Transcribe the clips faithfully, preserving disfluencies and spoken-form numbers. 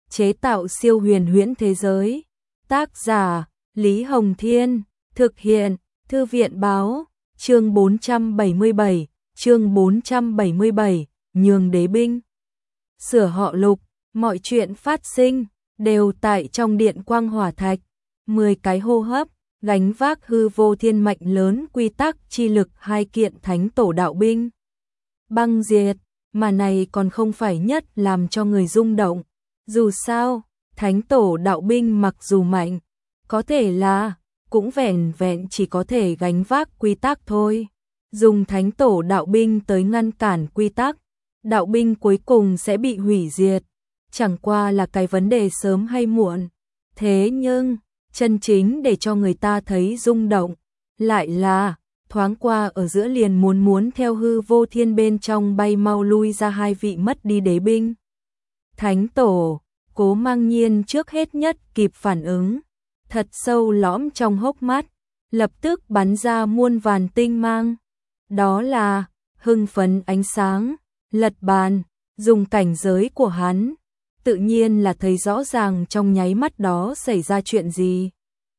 chế tạo siêu huyền huyễn thế giới. Tác giả Lý Hồng Thiên, thực hiện Thư viện Báo. Chương bốn trăm bảy mươi bảy, chương bốn trăm bảy mươi bảy, nhường đế binh. Sửa họ Lục, mọi chuyện phát sinh đều tại trong điện quang hỏa thạch. Mười cái hô hấp, gánh vác hư vô thiên mệnh lớn quy tắc chi lực hai kiện thánh tổ đạo binh. Băng diệt, mà này còn không phải nhất làm cho người rung động. Dù sao, thánh tổ đạo binh mặc dù mạnh, có thể là cũng vẻn vẹn chỉ có thể gánh vác quy tắc thôi. Dùng thánh tổ đạo binh tới ngăn cản quy tắc, đạo binh cuối cùng sẽ bị hủy diệt. Chẳng qua là cái vấn đề sớm hay muộn. Thế nhưng, chân chính để cho người ta thấy rung động, lại là thoáng qua ở giữa liền muốn muốn theo hư vô thiên bên trong bay mau lui ra hai vị mất đi đế binh. Thánh tổ, Cố Mang Nhiên trước hết nhất kịp phản ứng, thật sâu lõm trong hốc mắt, lập tức bắn ra muôn vàn tinh mang. Đó là hưng phấn ánh sáng, lật bàn, dùng cảnh giới của hắn, tự nhiên là thấy rõ ràng trong nháy mắt đó xảy ra chuyện gì.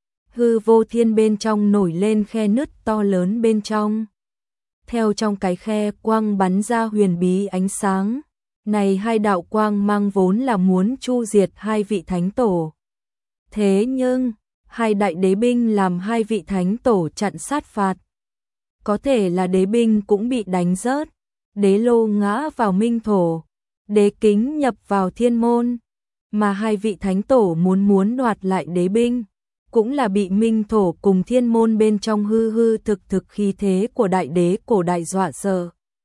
Hư vô thiên bên trong nổi lên khe nứt to lớn bên trong. Theo trong cái khe quang bắn ra huyền bí ánh sáng. Này hai đạo quang mang vốn là muốn chu diệt hai vị thánh tổ. Thế nhưng, hai đại đế binh làm hai vị thánh tổ chặn sát phạt. Có thể là đế binh cũng bị đánh rớt. Đế lô ngã vào minh thổ. Đế kính nhập vào thiên môn. Mà hai vị thánh tổ muốn muốn đoạt lại đế binh. Cũng là bị minh thổ cùng thiên môn bên trong hư hư thực thực khí thế của đại đế cổ đại dọa sợ.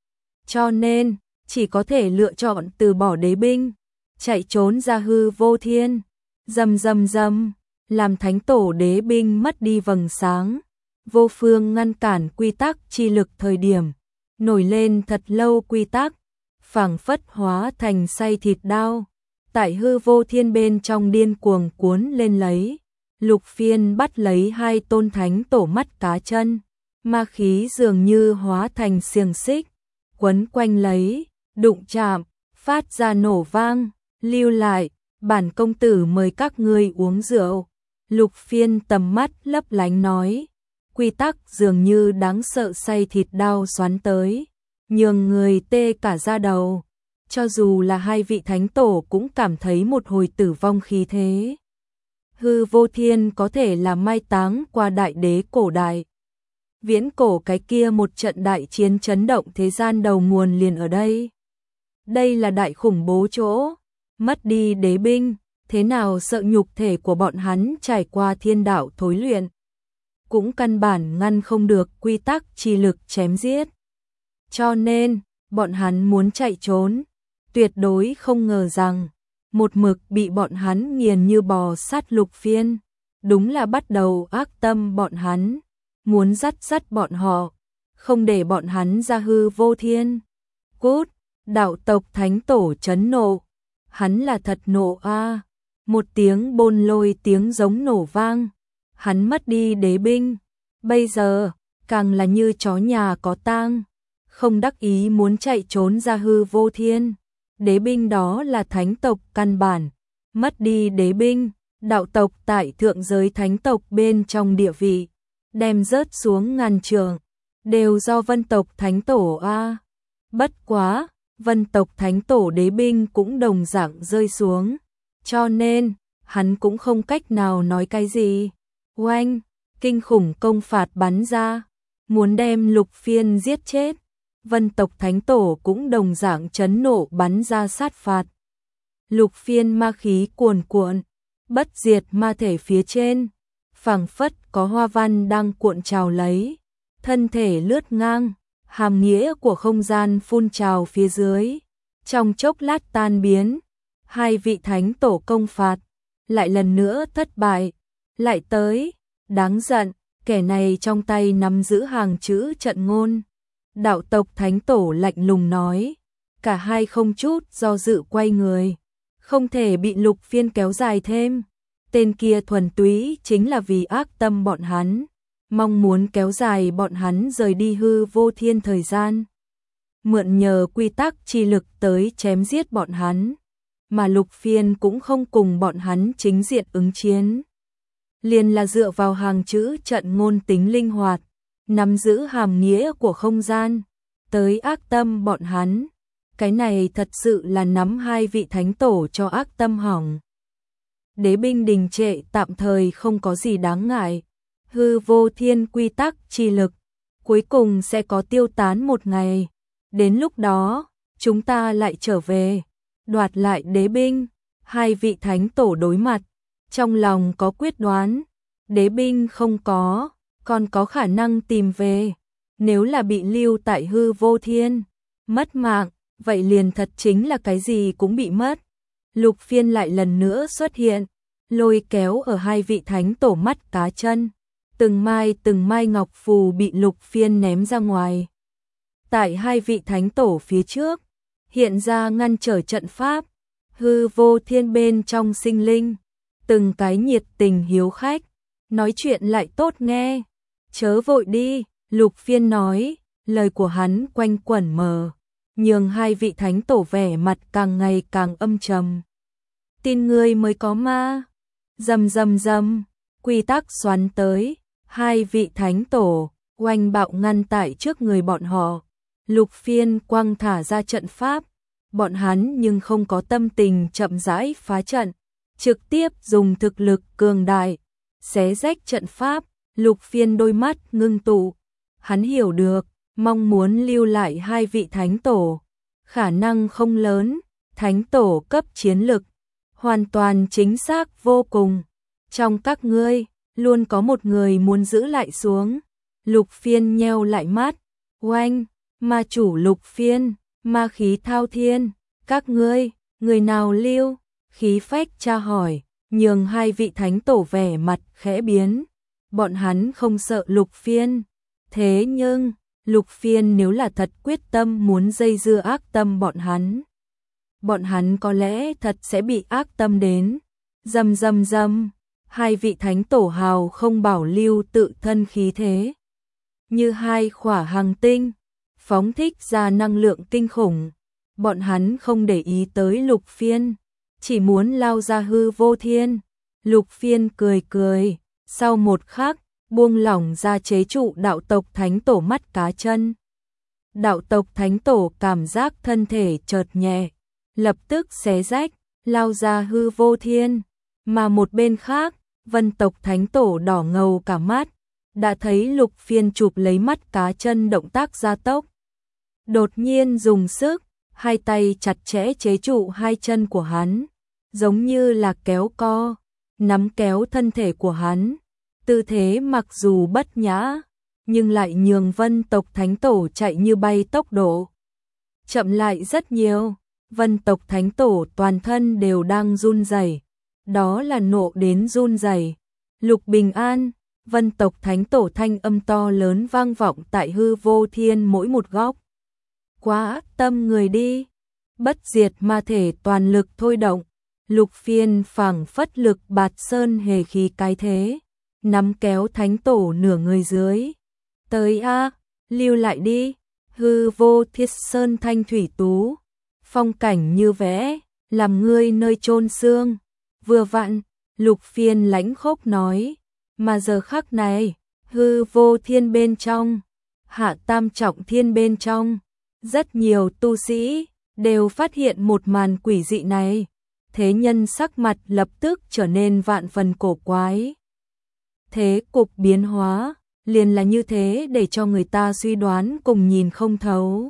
Cho nên, chỉ có thể lựa chọn từ bỏ đế binh, chạy trốn ra hư vô thiên. Rầm rầm rầm, làm thánh tổ đế binh mất đi vầng sáng. Vô phương ngăn cản quy tắc chi lực thời điểm. Nổi lên thật lâu quy tắc, phảng phất hóa thành xay thịt đao. Tại hư vô thiên bên trong điên cuồng cuốn lên lấy. Lục Phiên bắt lấy hai tôn thánh tổ mắt cá chân, ma khí dường như hóa thành xiềng xích, quấn quanh lấy, đụng chạm, phát ra nổ vang, lưu lại, bản công tử mời các ngươi uống rượu. Lục Phiên tầm mắt lấp lánh nói, quy tắc dường như đáng sợ xay thịt đao xoắn tới, nhường người tê cả da đầu, cho dù là hai vị thánh tổ cũng cảm thấy một hồi tử vong khí thế. Hư vô thiên có thể là mai táng qua đại đế cổ đại. Viễn cổ cái kia một trận đại chiến chấn động thế gian đầu nguồn liền ở đây. Đây là đại khủng bố chỗ, mất đi đế binh, thế nào sợ nhục thể của bọn hắn trải qua thiên đạo thối luyện. Cũng căn bản ngăn không được quy tắc chi lực chém giết. Cho nên, bọn hắn muốn chạy trốn, tuyệt đối không ngờ rằng, một mực bị bọn hắn nghiền như bò sát. Lục Phiên, đúng là bắt đầu ác tâm bọn hắn, muốn dắt dắt bọn họ, không để bọn hắn ra hư vô thiên. Cút, đạo tộc thánh tổ chấn nộ, hắn là thật nộ a. Một tiếng bôn lôi tiếng giống nổ vang, hắn mất đi đế binh, bây giờ càng là như chó nhà có tang, không đắc ý muốn chạy trốn ra hư vô thiên. Đế binh đó là thánh tộc căn bản, mất đi đế binh, đạo tộc tại thượng giới thánh tộc bên trong địa vị, đem rớt xuống ngàn trường, đều do vân tộc thánh tổ a. Bất quá, vân tộc thánh tổ đế binh cũng đồng dạng rơi xuống, cho nên, hắn cũng không cách nào nói cái gì. Oanh, kinh khủng công phạt bắn ra, muốn đem Lục Phiên giết chết. Vân tộc thánh tổ cũng đồng dạng chấn nộ bắn ra sát phạt. Lục Phiên ma khí cuồn cuộn, bất diệt ma thể phía trên, phảng phất có hoa văn đang cuộn trào lấy, thân thể lướt ngang, hàm nghĩa của không gian phun trào phía dưới, trong chốc lát tan biến. Hai vị thánh tổ công phạt, lại lần nữa thất bại, lại tới, đáng giận, kẻ này trong tay nắm giữ hàng chữ trận ngôn. Đạo tộc thánh tổ lạnh lùng nói, cả hai không chút do dự quay người, không thể bị Lục Phiên kéo dài thêm. Tên kia thuần túy chính là vì ác tâm bọn hắn, mong muốn kéo dài bọn hắn rời đi hư vô thiên thời gian, mượn nhờ quy tắc chi lực tới chém giết bọn hắn. mà Lục Phiên cũng không cùng bọn hắn chính diện ứng chiến. Liền là dựa vào hàng chữ trận ngôn tính linh hoạt, nắm giữ hàm nghĩa của không gian, tới ác tâm bọn hắn. Cái này thật sự là nắm hai vị thánh tổ cho ác tâm hỏng. Đế binh đình trệ tạm thời không có gì đáng ngại. Hư vô thiên quy tắc chi lực, cuối cùng sẽ có tiêu tán một ngày. Đến lúc đó, chúng ta lại trở về, đoạt lại đế binh. Hai vị thánh tổ đối mặt, trong lòng có quyết đoán. Đế binh không có, còn có khả năng tìm về. Nếu là bị lưu tại hư vô thiên, mất mạng, vậy liền thật chính là cái gì cũng bị mất. Lục Phiên lại lần nữa xuất hiện, lôi kéo ở hai vị thánh tổ mắt cá chân. Từng mai từng mai ngọc phù bị Lục Phiên ném ra ngoài. Tại hai vị thánh tổ phía trước, hiện ra ngăn trở trận pháp. Hư vô thiên bên trong sinh linh, từng cái nhiệt tình hiếu khách, nói chuyện lại tốt nghe. Chớ vội đi, Lục Phiên nói, lời của hắn quanh quẩn mờ, nhường hai vị thánh tổ vẻ mặt càng ngày càng âm trầm. Tin ngươi mới có ma. Rầm rầm rầm, quy tắc xoắn tới, hai vị thánh tổ oanh bạo ngăn tại trước người bọn họ. Lục Phiên quăng thả ra trận pháp, bọn hắn nhưng không có tâm tình chậm rãi phá trận, trực tiếp dùng thực lực cường đại xé rách trận pháp. Lục Phiên đôi mắt ngưng tụ, hắn hiểu được, mong muốn lưu lại hai vị thánh tổ, khả năng không lớn. Thánh tổ cấp chiến lực, hoàn toàn chính xác vô cùng. Trong các ngươi, luôn có một người muốn giữ lại xuống. Lục Phiên nheo lại mắt, oanh, ma chủ Lục Phiên, ma khí thao thiên, các ngươi, người nào lưu? Khí phách tra hỏi, nhường hai vị thánh tổ vẻ mặt khẽ biến. Bọn hắn không sợ Lục Phiên, thế nhưng Lục Phiên nếu là thật quyết tâm muốn dây dưa ác tâm bọn hắn, bọn hắn có lẽ thật sẽ bị ác tâm đến. Rầm rầm rầm, hai vị thánh tổ hào không bảo lưu tự thân khí thế, như hai khỏa hành tinh, phóng thích ra năng lượng kinh khủng. Bọn hắn không để ý tới Lục Phiên, chỉ muốn lao ra hư vô thiên. Lục Phiên cười cười, sau một khắc, buông lỏng ra chế trụ đạo tộc thánh tổ mắt cá chân. Đạo tộc thánh tổ cảm giác thân thể chợt nhẹ, lập tức xé rách, lao ra hư vô thiên. Mà một bên khác, Vân tộc thánh tổ đỏ ngầu cả mắt, đã thấy Lục Phiên chụp lấy mắt cá chân động tác gia tốc. Đột nhiên dùng sức, hai tay chặt chẽ chế trụ hai chân của hắn, giống như là kéo co, nắm kéo thân thể của hắn. Tư thế mặc dù bất nhã, nhưng lại nhường Vân tộc thánh tổ chạy như bay tốc độ chậm lại rất nhiều. Vân tộc thánh tổ toàn thân đều đang run rẩy, đó là nộ đến run rẩy. Lục Bình An, Vân tộc thánh tổ thanh âm to lớn vang vọng tại hư vô thiên mỗi một góc. Quá tâm người đi, bất diệt ma thể toàn lực thôi động. Lục Phiên phảng phất lực bạt sơn hề khí cái thế, nắm kéo thánh tổ nửa người dưới. Tới a, lưu lại đi, hư vô thiết sơn thanh thủy tú, phong cảnh như vẽ, làm ngươi nơi chôn xương. Vừa vặn, Lục Phiên lãnh khốc nói, mà giờ khắc này, hư vô thiên bên trong, hạ tam trọng thiên bên trong, rất nhiều tu sĩ đều phát hiện một màn quỷ dị này. Thế nhân sắc mặt lập tức trở nên vạn phần cổ quái. Thế cục biến hóa, liền là như thế để cho người ta suy đoán cùng nhìn không thấu.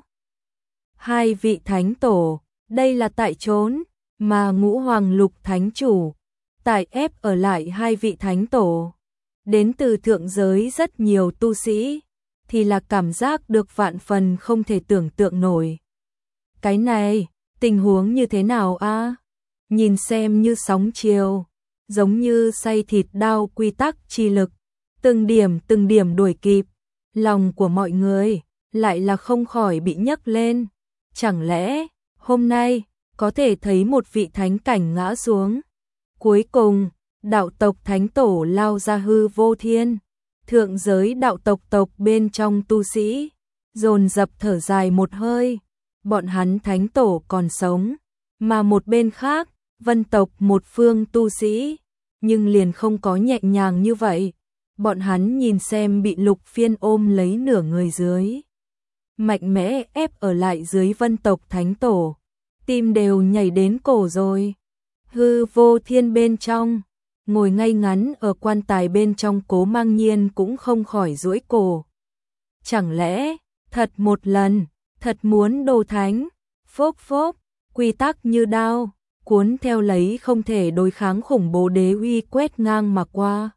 Hai vị thánh tổ, đây là tại trốn, mà Ngũ Hoàng Lục Thánh Chủ, tại ép ở lại hai vị thánh tổ. Đến từ thượng giới rất nhiều tu sĩ, thì là cảm giác được vạn phần không thể tưởng tượng nổi. Cái này, tình huống như thế nào a? Nhìn xem như sóng chiều, giống như xay thịt đao quy tắc chi lực, từng điểm từng điểm đuổi kịp, lòng của mọi người lại là không khỏi bị nhấc lên. Chẳng lẽ hôm nay có thể thấy một vị thánh cảnh ngã xuống? Cuối cùng, đạo tộc thánh tổ lao ra hư vô thiên, thượng giới đạo tộc tộc bên trong tu sĩ dồn dập thở dài một hơi, bọn hắn thánh tổ còn sống, Mà một bên khác, vân tộc một phương tu sĩ, nhưng liền không có nhẹ nhàng như vậy. Bọn hắn nhìn xem bị Lục Phiên ôm lấy nửa người dưới, mạnh mẽ ép ở lại dưới vân tộc thánh tổ, tim đều nhảy đến cổ rồi. Hư Vô Thiên bên trong, ngồi ngay ngắn ở quan tài bên trong Cố Mang Nhiên cũng không khỏi duỗi cổ. Chẳng lẽ, thật một lần, thật muốn đồ thánh, phốc phốc, quy tắc như đao, cuốn theo lấy không thể đối kháng khủng bố đế uy quét ngang mà qua.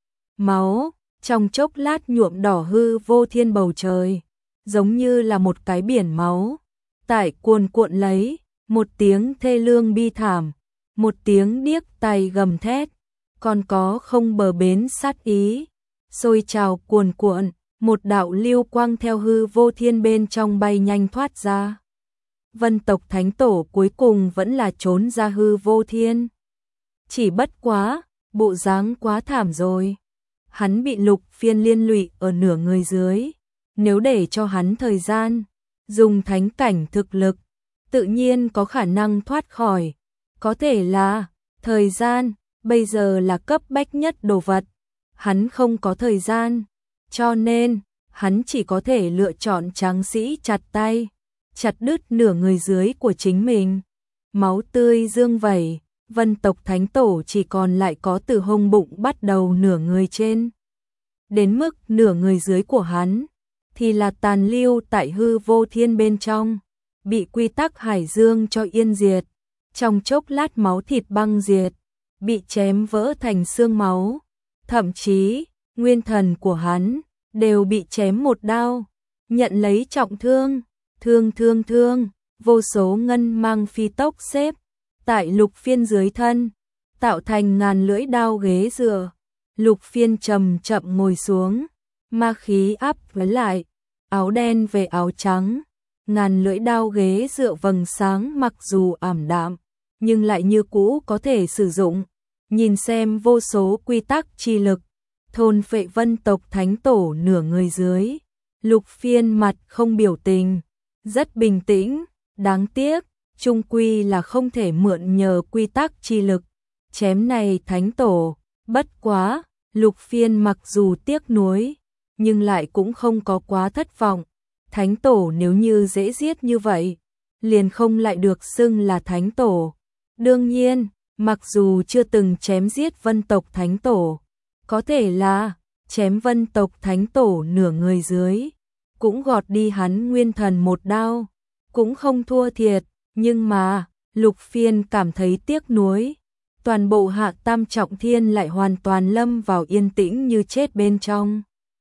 Máu, trong chốc lát nhuộm đỏ Hư Vô Thiên bầu trời, giống như là một cái biển máu, tại cuồn cuộn lấy, một tiếng thê lương bi thảm, một tiếng điếc tai gầm thét, còn có không bờ bến sát ý, sôi trào cuồn cuộn, một đạo lưu quang theo Hư Vô Thiên bên trong bay nhanh thoát ra. Vân tộc thánh tổ cuối cùng vẫn là trốn ra Hư Vô Thiên. Chỉ bất quá, bộ dáng quá thảm rồi. Hắn bị Lục Phiên liên lụy ở nửa người dưới. Nếu để cho hắn thời gian, dùng thánh cảnh thực lực, tự nhiên có khả năng thoát khỏi. Có thể là, thời gian, bây giờ là cấp bách nhất đồ vật. Hắn không có thời gian, cho nên, hắn chỉ có thể lựa chọn tráng sĩ chặt tay, chặt đứt nửa người dưới của chính mình. Máu tươi dương vẩy, vân tộc thánh tổ chỉ còn lại có từ hông bụng bắt đầu nửa người trên. Đến mức nửa người dưới của hắn, thì là tàn lưu tại Hư Vô Thiên bên trong, bị quy tắc hải dương cho yên diệt. Trong chốc lát máu thịt băng diệt, bị chém vỡ thành xương máu. Thậm chí, nguyên thần của hắn, đều bị chém một đao, nhận lấy trọng thương, thương thương thương, vô số ngân mang phi tốc xếp, tại Lục Phiên dưới thân, tạo thành ngàn lưỡi đao ghế dựa. Lục Phiên chậm chậm ngồi xuống, ma khí áp với lại, áo đen về áo trắng, ngàn lưỡi đao ghế dựa vầng sáng mặc dù ảm đạm, nhưng lại như cũ có thể sử dụng. Nhìn xem vô số quy tắc chi lực, thôn phệ vân tộc thánh tổ nửa người dưới. Lục Phiên mặt không biểu tình, rất bình tĩnh, đáng tiếc, chung quy là không thể mượn nhờ quy tắc chi lực. Chém này thánh tổ, bất quá, Lục Phiên mặc dù tiếc nuối, nhưng lại cũng không có quá thất vọng. Thánh tổ nếu như dễ giết như vậy, liền không lại được xưng là thánh tổ. Đương nhiên, mặc dù chưa từng chém giết vân tộc thánh tổ, có thể là chém vân tộc thánh tổ nửa người dưới, cũng gọt đi hắn nguyên thần một đao, cũng không thua thiệt, nhưng mà, Lục Phiên cảm thấy tiếc nuối. Toàn bộ Hạ Tam Trọng Thiên lại hoàn toàn lâm vào yên tĩnh như chết bên trong.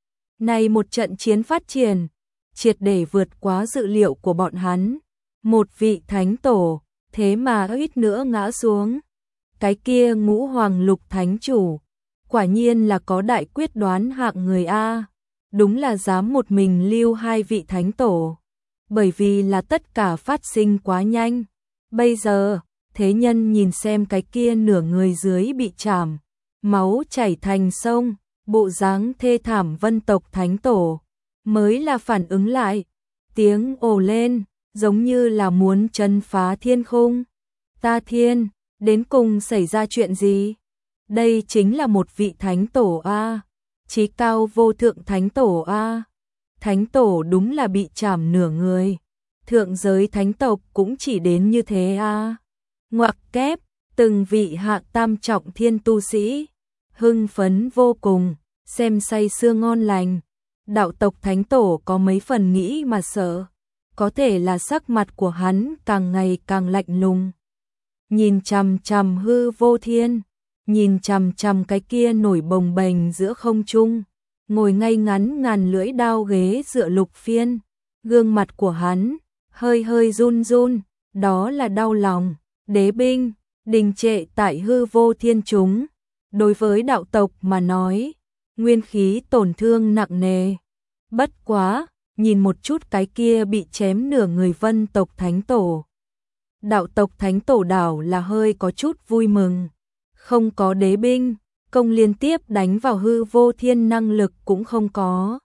Này một trận chiến phát triển, triệt để vượt quá dự liệu của bọn hắn. Một vị thánh tổ, thế mà ít nữa ngã xuống. Cái kia Ngũ Hoàng Lục Thánh Chủ, quả nhiên là có đại quyết đoán hạng người A. Đúng là dám một mình lưu hai vị thánh tổ. Bởi vì là tất cả phát sinh quá nhanh. Bây giờ, thế nhân nhìn xem cái kia nửa người dưới bị chảm, máu chảy thành sông, bộ dáng thê thảm vân tộc thánh tổ, mới là phản ứng lại. Tiếng ồ lên, giống như là muốn chân phá thiên khung. Ta thiên, đến cùng xảy ra chuyện gì? Đây chính là một vị thánh tổ A, chí cao vô thượng thánh tổ A. Thánh tổ đúng là bị chảm nửa người, thượng giới thánh tộc cũng chỉ đến như thế A. Ngoặc kép, từng vị Hạ Tam Trọng Thiên tu sĩ, hưng phấn vô cùng, xem say sưa ngon lành. Đạo tộc thánh tổ có mấy phần nghĩ mà sợ, có thể là sắc mặt của hắn càng ngày càng lạnh lùng. Nhìn chằm chằm Hư Vô Thiên, nhìn chằm chằm cái kia nổi bồng bềnh giữa không trung, ngồi ngay ngắn ngàn lưỡi đao ghế dựa Lục Phiên, gương mặt của hắn hơi hơi run run, đó là đau lòng. Đế binh, đình trệ tại Hư Vô Thiên chúng, đối với đạo tộc mà nói, nguyên khí tổn thương nặng nề. Bất quá, nhìn một chút cái kia bị chém nửa người vân tộc thánh tổ. Đạo tộc thánh tổ đảo là hơi có chút vui mừng. Không có đế binh, công liên tiếp đánh vào Hư Vô Thiên năng lực cũng không có.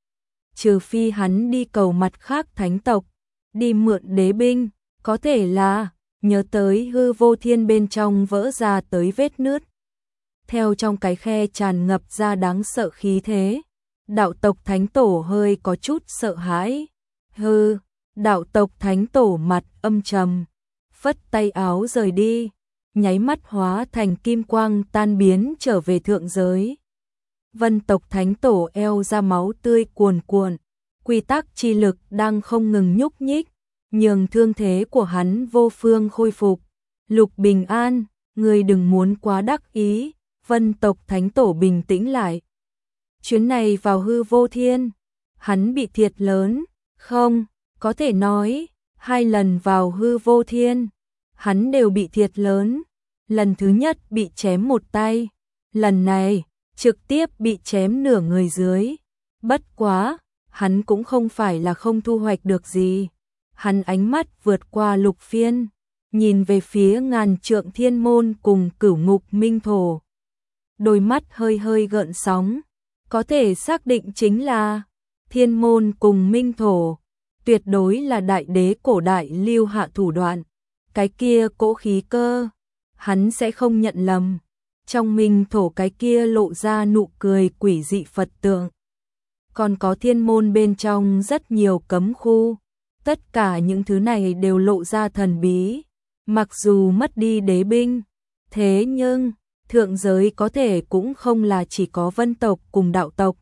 Trừ phi hắn đi cầu mặt khác thánh tộc, đi mượn đế binh, có thể là nhớ tới hư vô thiên bên trong vỡ ra tới vết nứt. Theo trong cái khe tràn ngập ra đáng sợ khí thế, đạo tộc thánh tổ hơi có chút sợ hãi. Hư, đạo tộc thánh tổ mặt âm trầm, phất tay áo rời đi, nháy mắt hóa thành kim quang tan biến trở về thượng giới. Vân tộc thánh tổ eo ra máu tươi cuồn cuộn, quy tắc chi lực đang không ngừng nhúc nhích, nhường thương thế của hắn vô phương khôi phục. Lục Bình An, người đừng muốn quá đắc ý. Vân tộc thánh tổ bình tĩnh lại. Chuyến này vào hư vô thiên, hắn bị thiệt lớn, không, có thể nói, hai lần vào hư vô thiên, hắn đều bị thiệt lớn. Lần thứ nhất bị chém một tay, lần này, trực tiếp bị chém nửa người dưới. Bất quá, hắn cũng không phải là không thu hoạch được gì. Hắn ánh mắt vượt qua Lục Phiên, nhìn về phía ngàn trượng thiên môn cùng cửu ngục minh thổ. Đôi mắt hơi hơi gợn sóng, có thể xác định chính là thiên môn cùng minh thổ, tuyệt đối là đại đế cổ đại lưu hạ thủ đoạn. Cái kia cỗ khí cơ, hắn sẽ không nhận lầm. Trong minh thổ cái kia lộ ra nụ cười quỷ dị Phật tượng. Còn có thiên môn bên trong rất nhiều cấm khu, tất cả những thứ này đều lộ ra thần bí. Mặc dù mất đi đế binh, thế nhưng thượng giới có thể cũng không là chỉ có vân tộc cùng đạo tộc.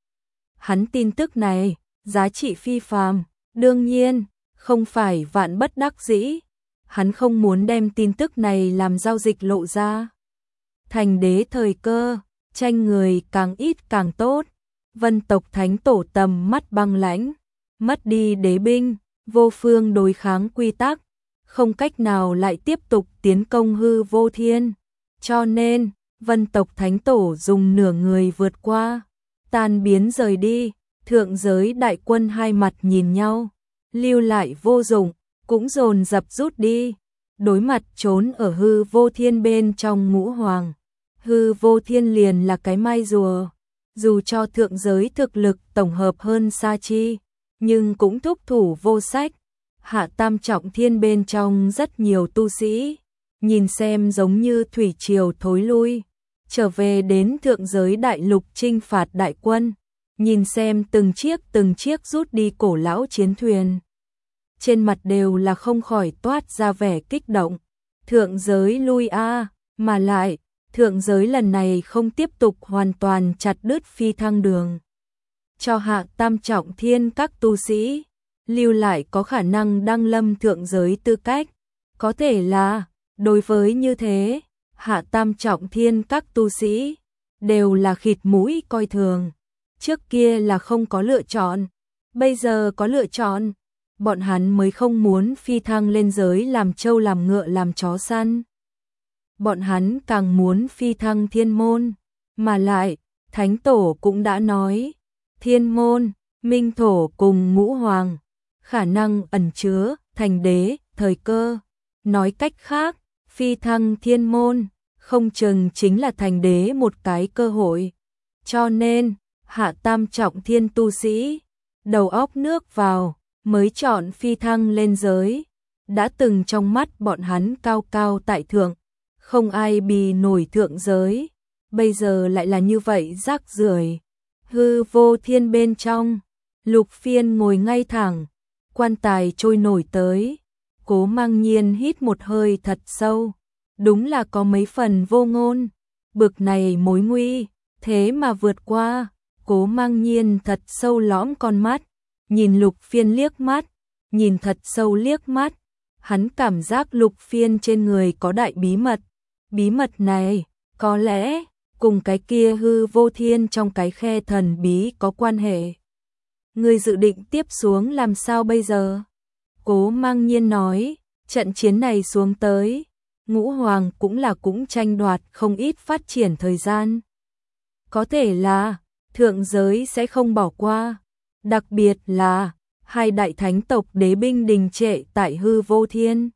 Hắn tin tức này, giá trị phi phàm, đương nhiên, không phải vạn bất đắc dĩ. Hắn không muốn đem tin tức này làm giao dịch lộ ra. Thành đế thời cơ, tranh người càng ít càng tốt. Vân tộc thánh tổ tầm mắt băng lãnh, mất đi đế binh, vô phương đối kháng quy tắc, không cách nào lại tiếp tục tiến công hư vô thiên. Cho nên, vân tộc thánh tổ dùng nửa người vượt qua, tan biến rời đi. Thượng giới đại quân hai mặt nhìn nhau, lưu lại vô dụng, cũng dồn dập rút đi, đối mặt trốn ở hư vô thiên bên trong ngũ hoàng. Hư vô thiên liền là cái mai rùa, dù cho thượng giới thực lực tổng hợp hơn Sa Chi, nhưng cũng thúc thủ vô sách. Hạ tam trọng thiên bên trong rất nhiều tu sĩ, nhìn xem giống như thủy triều thối lui, trở về đến thượng giới đại lục chinh phạt đại quân, nhìn xem từng chiếc từng chiếc rút đi cổ lão chiến thuyền. Trên mặt đều là không khỏi toát ra vẻ kích động. Thượng giới lui a, mà lại, thượng giới lần này không tiếp tục hoàn toàn chặt đứt phi thăng đường. Cho hạ tam trọng thiên các tu sĩ, lưu lại có khả năng đăng lâm thượng giới tư cách. Có thể là, đối với như thế, hạ tam trọng thiên các tu sĩ, đều là khịt mũi coi thường. Trước kia là không có lựa chọn, bây giờ có lựa chọn. Bọn hắn mới không muốn phi thăng lên giới làm trâu làm ngựa làm chó săn. Bọn hắn càng muốn phi thăng thiên môn. Mà lại, thánh tổ cũng đã nói, thiên môn, minh thổ cùng ngũ hoàng, khả năng ẩn chứa, thành đế, thời cơ. Nói cách khác, phi thăng thiên môn, không chừng chính là thành đế một cái cơ hội. Cho nên, hạ tam trọng thiên tu sĩ, đầu óc nước vào, mới chọn phi thăng lên giới. Đã từng trong mắt bọn hắn cao cao tại thượng, không ai bì nổi thượng giới, bây giờ lại là như vậy rác rưởi. Hư vô thiên bên trong, Lục Phiên ngồi ngay thẳng, quan tài trôi nổi tới, Cố Mang Nhiên hít một hơi thật sâu, đúng là có mấy phần vô ngôn, bực này mối nguy, thế mà vượt qua. Cố Mang Nhiên thật sâu lõm con mắt, nhìn Lục Phiên liếc mắt, nhìn thật sâu liếc mắt, hắn cảm giác Lục Phiên trên người có đại bí mật. Bí mật này, có lẽ, cùng cái kia hư vô thiên trong cái khe thần bí có quan hệ. Ngươi dự định tiếp xuống làm sao bây giờ? Cố Mang Nhiên nói, trận chiến này xuống tới, ngũ hoàng cũng là cũng tranh đoạt không ít phát triển thời gian. Có thể là, thượng giới sẽ không bỏ qua, đặc biệt là, hai đại thánh tộc đế binh đình trệ tại hư vô thiên.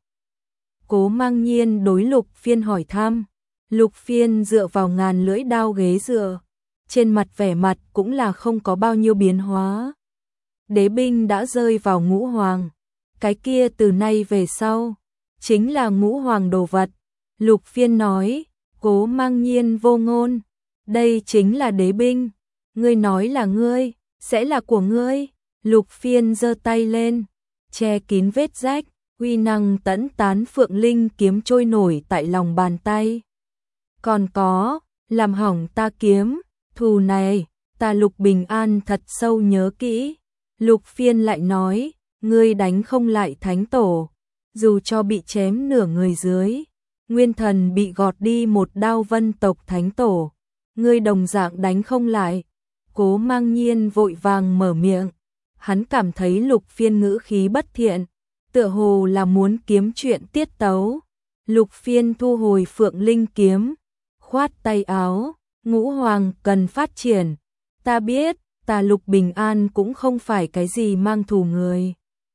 Cố Mang Nhiên đối Lục Phiên hỏi thăm. Lục Phiên dựa vào ngàn lưỡi đao ghế dựa, trên mặt vẻ mặt cũng là không có bao nhiêu biến hóa. Đế binh đã rơi vào ngũ hoàng, cái kia từ nay về sau, chính là ngũ hoàng đồ vật. Lục Phiên nói, Cố Mang Nhiên vô ngôn, đây chính là đế binh, ngươi nói là ngươi, sẽ là của ngươi. Lục Phiên giơ tay lên, che kín vết rách, uy năng tẫn tán Phượng Linh kiếm trôi nổi tại lòng bàn tay. Còn có, làm hỏng ta kiếm, thù này, ta Lục Bình An thật sâu nhớ kỹ. Lục Phiên lại nói, ngươi đánh không lại thánh tổ, dù cho bị chém nửa người dưới, nguyên thần bị gọt đi một đao vân tộc thánh tổ, ngươi đồng dạng đánh không lại. Cố Mang Nhiên vội vàng mở miệng, hắn cảm thấy Lục Phiên ngữ khí bất thiện, tựa hồ là muốn kiếm chuyện tiết tấu. Lục Phiên thu hồi Phượng Linh kiếm, khoát tay áo, ngũ hoàng cần phát triển, ta biết, ta Lục Bình An cũng không phải cái gì mang thù người.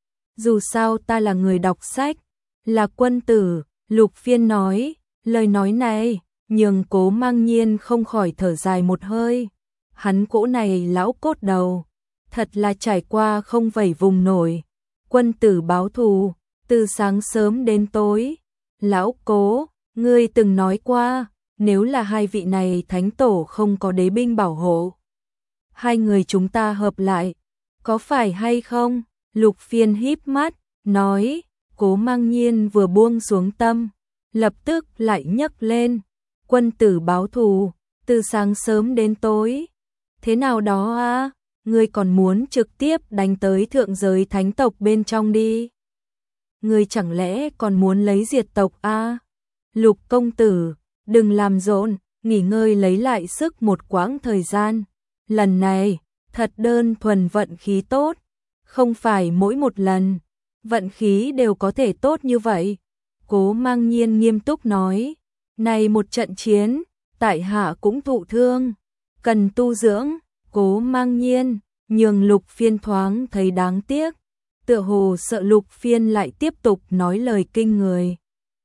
Dù sao ta là người đọc sách, là quân tử. Lục Phiên nói, lời nói này, nhường Cố Mang Nhiên không khỏi thở dài một hơi. Hắn cỗ này lão cốt đầu, thật là trải qua không vẩy vùng nổi. Quân tử báo thù, từ sáng sớm đến tối. Lão Cố, ngươi từng nói qua, nếu là hai vị này thánh tổ không có đế binh bảo hộ, hai người chúng ta hợp lại, có phải hay không? Lục Phiên híp mắt, nói, Cố Mang Nhiên vừa buông xuống tâm, lập tức lại nhấc lên. Quân tử báo thù, từ sáng sớm đến tối. Thế nào đó à, ngươi còn muốn trực tiếp đánh tới thượng giới thánh tộc bên trong đi. Ngươi chẳng lẽ còn muốn lấy diệt tộc à? Lục công tử, đừng làm rộn, nghỉ ngơi lấy lại sức một quãng thời gian. Lần này, thật đơn thuần vận khí tốt, không phải mỗi một lần, vận khí đều có thể tốt như vậy. Cố Mang Nhiên nghiêm túc nói, này một trận chiến, tại hạ cũng thụ thương, cần tu dưỡng. Cố Mang Nhiên, nhường Lục Phiên thoáng thấy đáng tiếc, tựa hồ sợ Lục Phiên lại tiếp tục nói lời kinh người.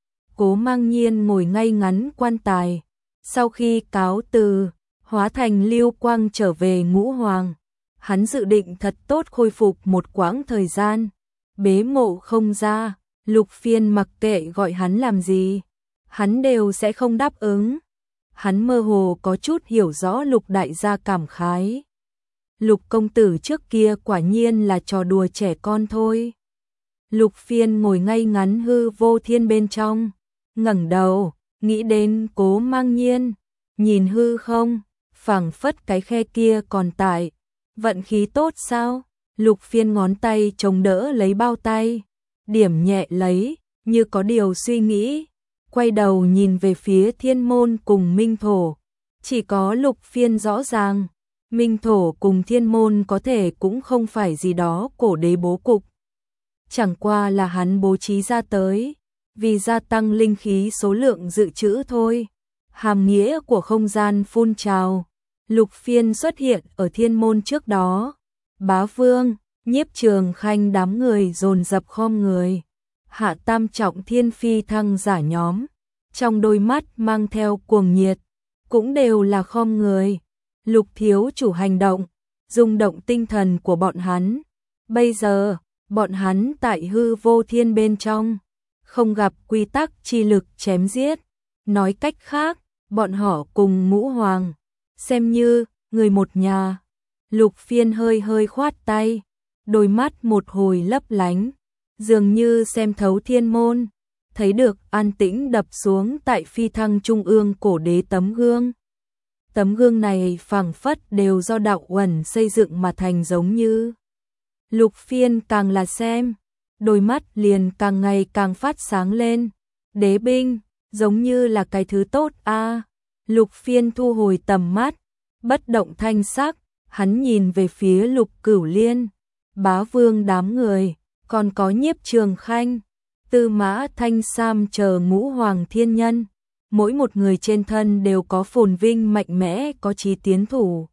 Cố Mang Nhiên ngồi ngay ngắn quan tài, sau khi cáo từ, hóa thành lưu quang trở về ngũ hoàng. Hắn dự định thật tốt khôi phục một quãng thời gian, bế mộ không ra. Lục Phiên mặc kệ gọi hắn làm gì, hắn đều sẽ không đáp ứng. Hắn mơ hồ có chút hiểu rõ Lục đại gia cảm khái. Lục công tử trước kia quả nhiên là trò đùa trẻ con thôi. Lục Phiên ngồi ngay ngắn hư vô thiên bên trong, ngẩng đầu, nghĩ đến Cố Mang Nhiên, nhìn hư không, phảng phất cái khe kia còn tại. Vận khí tốt sao? Lục Phiên ngón tay chống đỡ lấy bao tay, điểm nhẹ lấy, như có điều suy nghĩ, quay đầu nhìn về phía Thiên Môn cùng Minh Thổ. Chỉ có Lục Phiên rõ ràng, Minh Thổ cùng Thiên Môn có thể cũng không phải gì đó cổ đế bố cục. Chẳng qua là hắn bố trí ra tới, vì gia tăng linh khí số lượng dự trữ thôi. Hàm nghĩa của không gian phun trào, Lục Phiên xuất hiện ở Thiên Môn trước đó. Bá Vương, Nhiếp Trường Khanh đám người dồn dập khom người. Hạ tam trọng thiên phi thăng giả nhóm, trong đôi mắt mang theo cuồng nhiệt, cũng đều là khom người. Lục thiếu chủ hành động, rung động tinh thần của bọn hắn. Bây giờ, bọn hắn tại hư vô thiên bên trong, không gặp quy tắc chi lực chém giết. Nói cách khác, bọn họ cùng ngũ hoàng, xem như người một nhà. Lục Phiên hơi hơi khoát tay, đôi mắt một hồi lấp lánh, dường như xem thấu thiên môn, thấy được an tĩnh đập xuống tại phi thăng trung ương cổ đế tấm gương. Tấm gương này phảng phất đều do đạo uẩn xây dựng mà thành giống như. Lục Phiên càng là xem, đôi mắt liền càng ngày càng phát sáng lên. Đế binh, giống như là cái thứ tốt a. À. Lục Phiên thu hồi tầm mắt, bất động thanh sắc, hắn nhìn về phía Lục Cửu Liên, Bá Vương đám người, còn có Nhiếp Trường Khanh, Tư Mã Thanh Sam chờ ngũ hoàng thiên nhân. Mỗi một người trên thân đều có phồn vinh mạnh mẽ, có chí tiến thủ.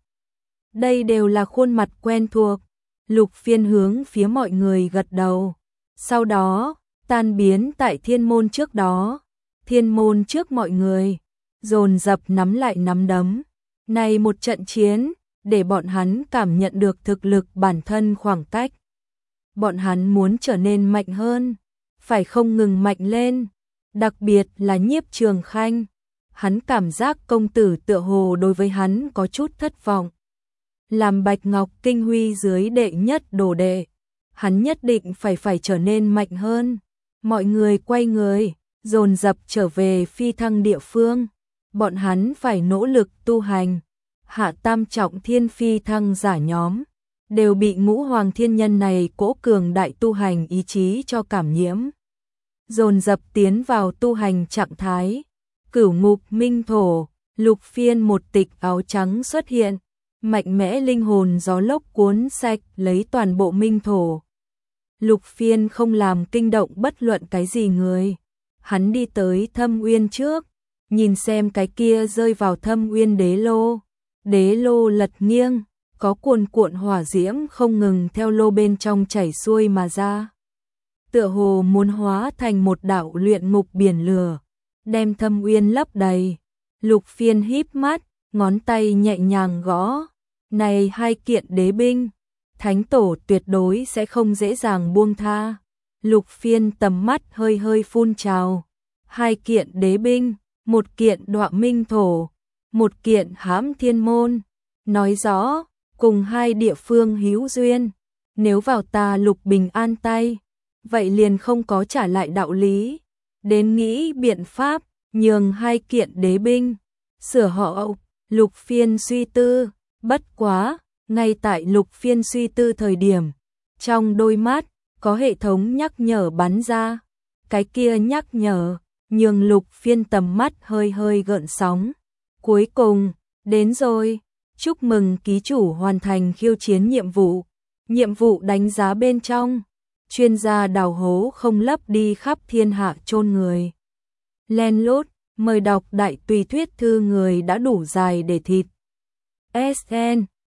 Đây đều là khuôn mặt quen thuộc. Lục Phiên hướng phía mọi người gật đầu. Sau đó, tan biến tại thiên môn trước đó. Thiên môn trước mọi người, dồn dập nắm lại nắm đấm. Này một trận chiến, để bọn hắn cảm nhận được thực lực bản thân khoảng cách. Bọn hắn muốn trở nên mạnh hơn, phải không ngừng mạnh lên, đặc biệt là Nhiếp Trường Khanh. Hắn cảm giác công tử tựa hồ đối với hắn có chút thất vọng. Làm Bạch Ngọc Kinh Huy dưới đệ nhất đồ đệ, hắn nhất định phải phải trở nên mạnh hơn. Mọi người quay người, dồn dập trở về phi thăng địa phương. Bọn hắn phải nỗ lực tu hành. Hạ tam trọng thiên phi thăng giả nhóm đều bị ngũ hoàng thiên nhân này cỗ cường đại tu hành ý chí cho cảm nhiễm. Dồn dập tiến vào tu hành trạng thái. Cửu ngục minh thổ, Lục Phiên một tịch áo trắng xuất hiện. Mạnh mẽ linh hồn gió lốc cuốn sạch lấy toàn bộ minh thổ. Lục Phiên không làm kinh động bất luận cái gì người. Hắn đi tới Thâm Uyên trước, nhìn xem cái kia rơi vào Thâm Uyên đế lô. Đế lô lật nghiêng, có cuồn cuộn hỏa diễm không ngừng theo lô bên trong chảy xuôi mà ra. Tựa hồ muốn hóa thành một đạo luyện ngục biển lửa, đem Thâm Uyên lấp đầy. Lục Phiên híp mắt, ngón tay nhẹ nhàng gõ. Này hai kiện đế binh, thánh tổ tuyệt đối sẽ không dễ dàng buông tha. Lục Phiên tầm mắt hơi hơi phun trào. Hai kiện đế binh, một kiện Đọa Minh thổ, một kiện Hãm Thiên môn. Nói rõ, cùng hai địa phương hữu duyên. Nếu vào ta Lục Bình An tay, vậy liền không có trả lại đạo lý. Đến nghĩ biện pháp, nhường hai kiện đế binh. Sửa họ. Lục Phiên suy tư. Bất quá, ngay tại Lục Phiên suy tư thời điểm, trong đôi mắt có hệ thống nhắc nhở bắn ra. Cái kia nhắc nhở, nhường Lục Phiên tầm mắt hơi hơi gợn sóng. Cuối cùng, đến rồi, chúc mừng ký chủ hoàn thành khiêu chiến nhiệm vụ. Nhiệm vụ đánh giá bên trong, chuyên gia đào hố không lấp đi khắp thiên hạ chôn người. Len lút, mời đọc đại tùy thuyết thư người đã đủ dài để thịt. ét en